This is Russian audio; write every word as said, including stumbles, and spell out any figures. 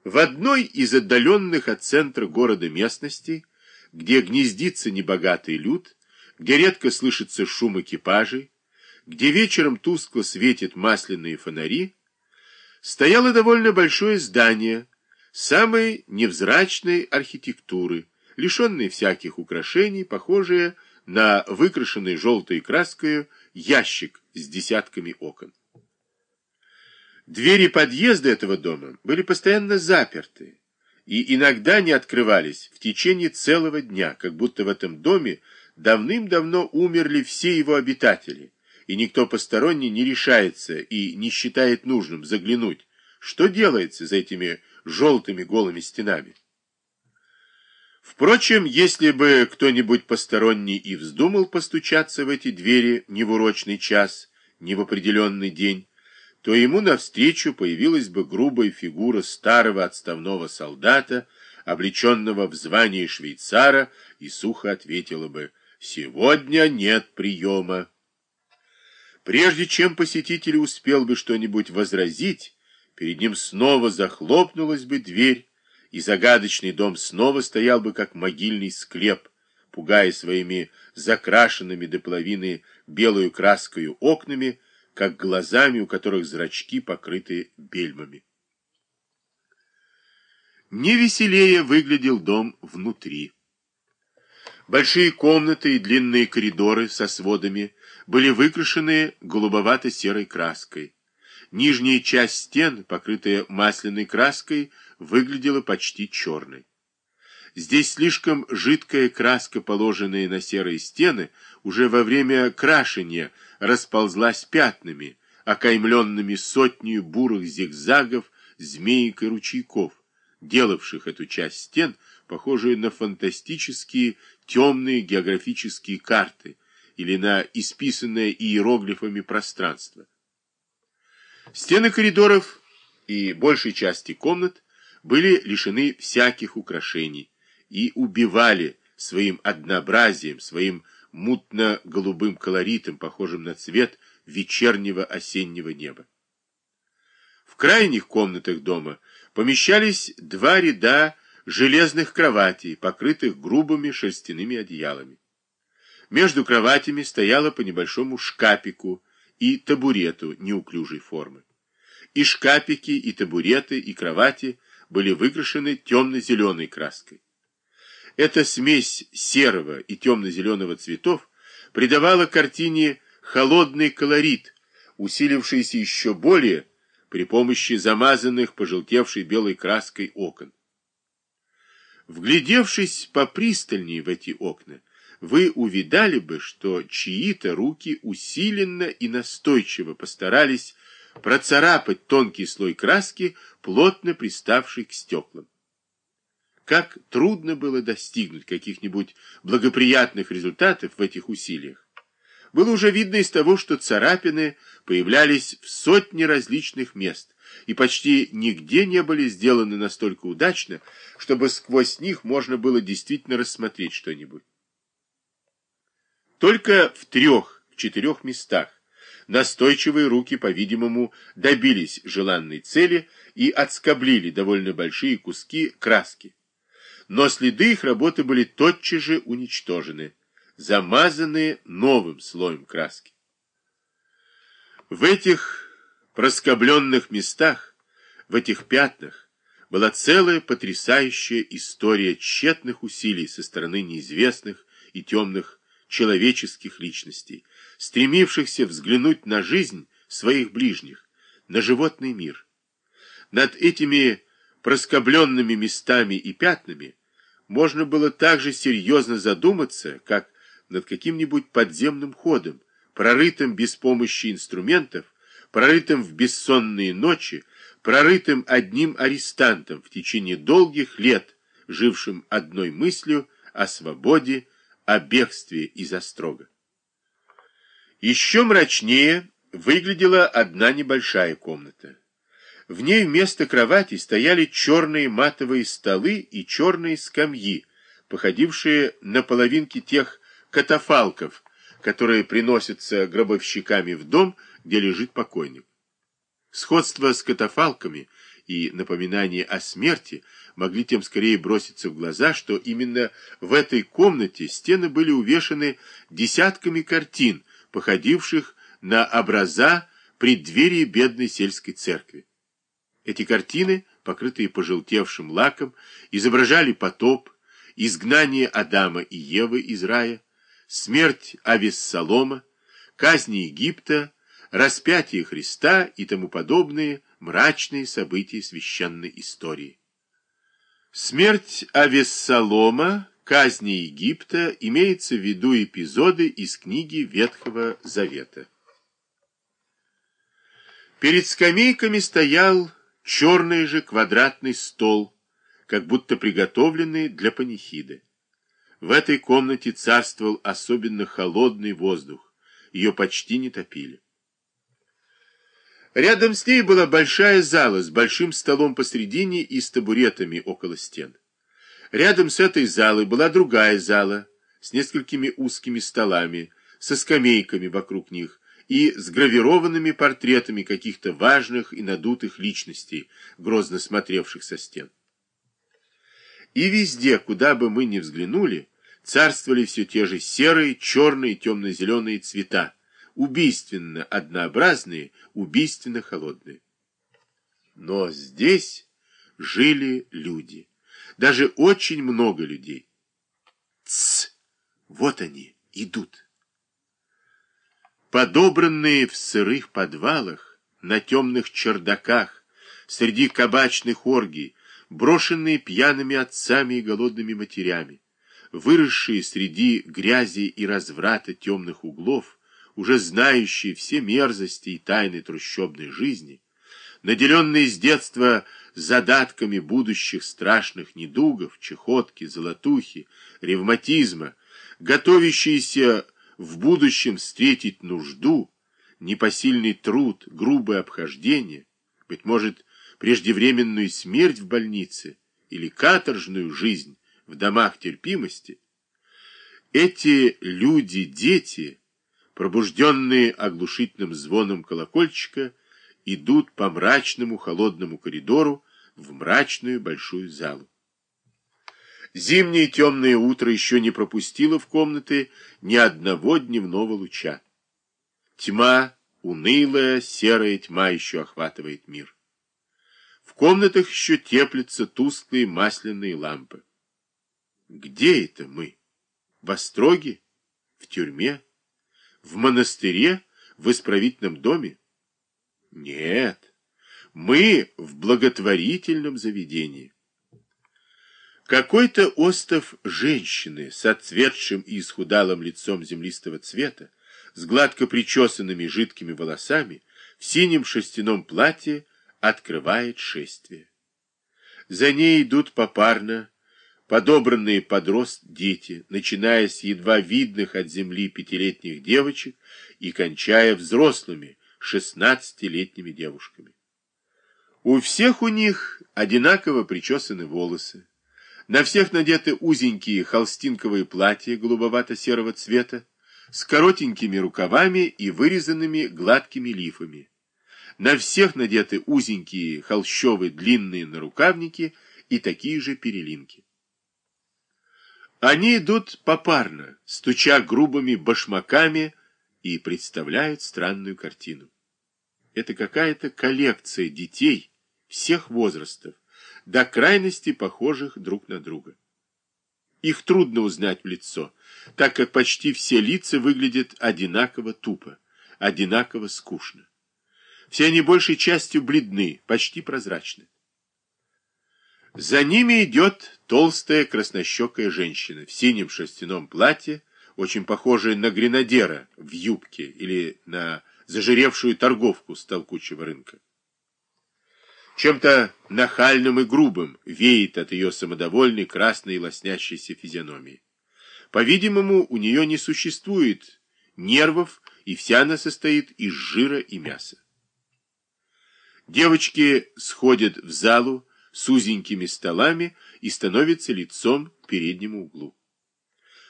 В одной из отдаленных от центра города местностей, где гнездится небогатый люд, где редко слышится шум экипажей, где вечером тускло светят масляные фонари, стояло довольно большое здание самой невзрачной архитектуры, лишенное всяких украшений, похожее на выкрашенный желтой краской ящик с десятками окон. Двери подъезда этого дома были постоянно заперты и иногда не открывались в течение целого дня, как будто в этом доме давным-давно умерли все его обитатели, и никто посторонний не решается и не считает нужным заглянуть, что делается за этими желтыми голыми стенами. Впрочем, если бы кто-нибудь посторонний и вздумал постучаться в эти двери ни в урочный час, ни в определенный день, то ему навстречу появилась бы грубая фигура старого отставного солдата, облеченного в звание швейцара, и сухо ответила бы: «Сегодня нет приема». Прежде чем посетитель успел бы что-нибудь возразить, перед ним снова захлопнулась бы дверь, и загадочный дом снова стоял бы, как могильный склеп, пугая своими закрашенными до половины белую краскою окнами, как глазами, у которых зрачки покрыты бельмами. Не веселее выглядел дом внутри. Большие комнаты и длинные коридоры со сводами были выкрашены голубовато-серой краской. Нижняя часть стен, покрытая масляной краской, выглядела почти черной. Здесь слишком жидкая краска, положенная на серые стены, уже во время крашения расползлась пятнами, окаймленными сотней бурых зигзагов, змеек и ручейков, делавших эту часть стен похожей на фантастические темные географические карты или на исписанное иероглифами пространство. Стены коридоров и большей части комнат были лишены всяких украшений и убивали своим однообразием, своим мутно-голубым колоритом, похожим на цвет вечернего осеннего неба. В крайних комнатах дома помещались два ряда железных кроватей, покрытых грубыми шерстяными одеялами. Между кроватями стояло по небольшому шкапику и табурету неуклюжей формы. И шкапики, и табуреты, и кровати были выкрашены темно-зеленой краской. Эта смесь серого и темно-зеленого цветов придавала картине холодный колорит, усилившийся еще более при помощи замазанных пожелтевшей белой краской окон. Вглядевшись попристальнее в эти окна, вы увидали бы, что чьи-то руки усиленно и настойчиво постарались процарапать тонкий слой краски, плотно приставший к стеклам. Как трудно было достигнуть каких-нибудь благоприятных результатов в этих усилиях, было уже видно из того, что царапины появлялись в сотне различных мест и почти нигде не были сделаны настолько удачно, чтобы сквозь них можно было действительно рассмотреть что-нибудь. Только в трех-четырех местах настойчивые руки, по-видимому, добились желанной цели и отскоблили довольно большие куски краски. Но следы их работы были тотчас же уничтожены, замазанные новым слоем краски. В этих проскобленных местах, в этих пятнах, была целая потрясающая история тщетных усилий со стороны неизвестных и темных человеческих личностей, стремившихся взглянуть на жизнь своих ближних, на животный мир. Над этими проскобленными местами и пятнами можно было так же серьезно задуматься, как над каким-нибудь подземным ходом, прорытым без помощи инструментов, прорытым в бессонные ночи, прорытым одним арестантом в течение долгих лет, жившим одной мыслью о свободе, о бегстве из острога. Еще мрачнее выглядела одна небольшая комната. В ней вместо кровати стояли черные матовые столы и черные скамьи, походившие на половинки тех катафалков, которые приносятся гробовщиками в дом, где лежит покойник. Сходство с катафалками и напоминания о смерти могли тем скорее броситься в глаза, что именно в этой комнате стены были увешаны десятками картин, походивших на образа преддверия бедной сельской церкви. Эти картины, покрытые пожелтевшим лаком, изображали потоп, изгнание Адама и Евы из рая, смерть Авессалома, казни Египта, распятие Христа и тому подобные мрачные события священной истории. Смерть Авессалома, казни Египта имеется в виду эпизоды из книги Ветхого Завета. Перед скамейками стоял черный же квадратный стол, как будто приготовленный для панихиды. В этой комнате царствовал особенно холодный воздух, ее почти не топили. Рядом с ней была большая зала с большим столом посредине и с табуретами около стен. Рядом с этой залой была другая зала с несколькими узкими столами, со скамейками вокруг них и с гравированными портретами каких-то важных и надутых личностей, грозно смотревших со стен. И везде, куда бы мы ни взглянули, царствовали все те же серые, черные, темно-зеленые цвета, убийственно однообразные, убийственно холодные. Но здесь жили люди, даже очень много людей. Тсс! Вот они, идут. Подобранные в сырых подвалах, на темных чердаках, среди кабачных оргий, брошенные пьяными отцами и голодными матерями, выросшие среди грязи и разврата темных углов, уже знающие все мерзости и тайны трущобной жизни, наделенные с детства задатками будущих страшных недугов, чехотки, золотухи, ревматизма, готовящиеся в будущем встретить нужду, непосильный труд, грубое обхождение, быть может, преждевременную смерть в больнице или каторжную жизнь в домах терпимости, эти люди-дети, пробужденные оглушительным звоном колокольчика, идут по мрачному холодному коридору в мрачную большую залу. Зимнее темное утро еще не пропустило в комнаты ни одного дневного луча. Тьма, унылая, серая тьма еще охватывает мир. В комнатах еще теплятся тусклые масляные лампы. Где это мы? В остроге? В тюрьме? В монастыре? В исправительном доме? Нет, мы в благотворительном заведении. Какой-то остов женщины с отцветшим и исхудалым лицом землистого цвета, с гладко причесанными жидкими волосами, в синем шерстяном платье открывает шествие. За ней идут попарно подобранные под рост дети, начиная с едва видных от земли пятилетних девочек и кончая взрослыми шестнадцатилетними девушками. У всех у них одинаково причесаны волосы. На всех надеты узенькие холстинковые платья голубовато-серого цвета с коротенькими рукавами и вырезанными гладкими лифами. На всех надеты узенькие холщовые длинные нарукавники и такие же перелинки. Они идут попарно, стуча грубыми башмаками, и представляют странную картину. Это какая-то коллекция детей всех возрастов, до крайности похожих друг на друга. Их трудно узнать в лицо, так как почти все лица выглядят одинаково тупо, одинаково скучно. Все они большей частью бледны, почти прозрачны. За ними идет толстая краснощекая женщина в синем шерстяном платье, очень похожая на гренадера в юбке или на зажиревшую торговку с толкучего рынка. Чем-то нахальным и грубым веет от ее самодовольной красной лоснящейся физиономии. По-видимому, у нее не существует нервов, и вся она состоит из жира и мяса. Девочки сходят в залу с узенькими столами и становятся лицом к переднему углу.